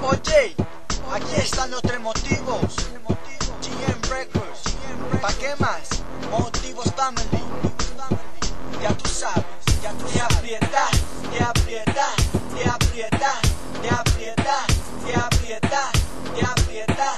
Oye, aquí están los tres motivos. GM Records, ¿pa' qué más? Motivos Family. Ya tú sabes, te aprieta, te aprieta, te aprieta, te aprieta, te aprieta, te aprieta,